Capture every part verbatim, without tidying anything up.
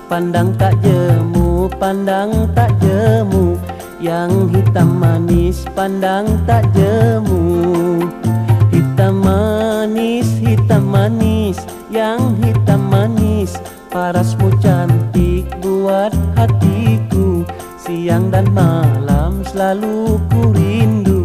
pandang tak jemu, pandang tak jemu. Yang hitam manis, pandang tak jemu. Hitam manis, hitam manis, yang hitam manis. Parasmu cantik buat hatiku, siang dan malam selalu ku rindu.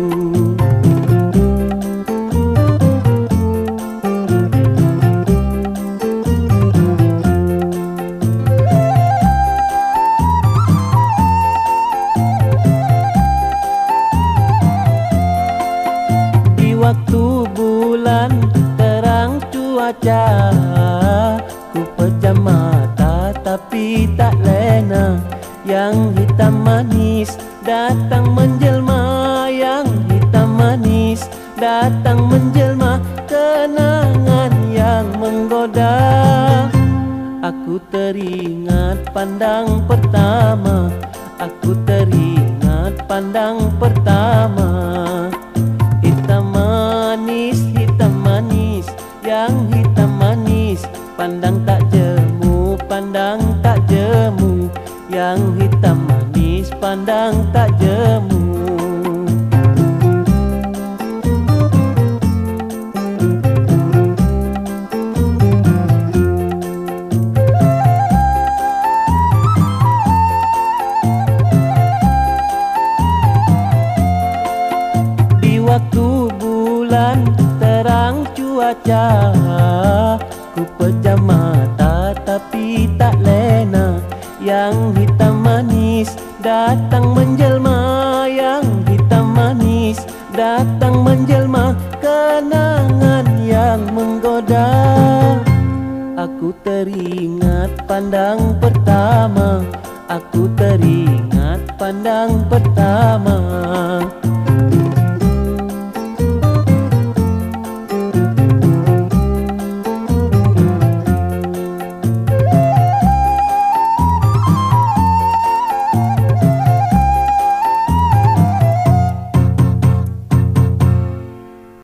Waktu bulan terang cuaca, ku pejam mata tapi tak lena. Yang hitam manis datang menjelma, yang hitam manis datang menjelma. Kenangan yang menggoda, aku teringat pandang pertama, aku teringat pandang pertama. Hitam manis, hitam manis, yang hitam manis. Pandang tak jemu, pandang tak jemu. Yang hitam manis, pandang tak jemu. Waktu bulan terang cuaca, ku pejam mata tapi tak lena. Yang hitam manis datang menjelma, yang hitam manis datang menjelma. Kenangan yang menggoda, aku teringat pandang pertama, aku teringat pandang pertama.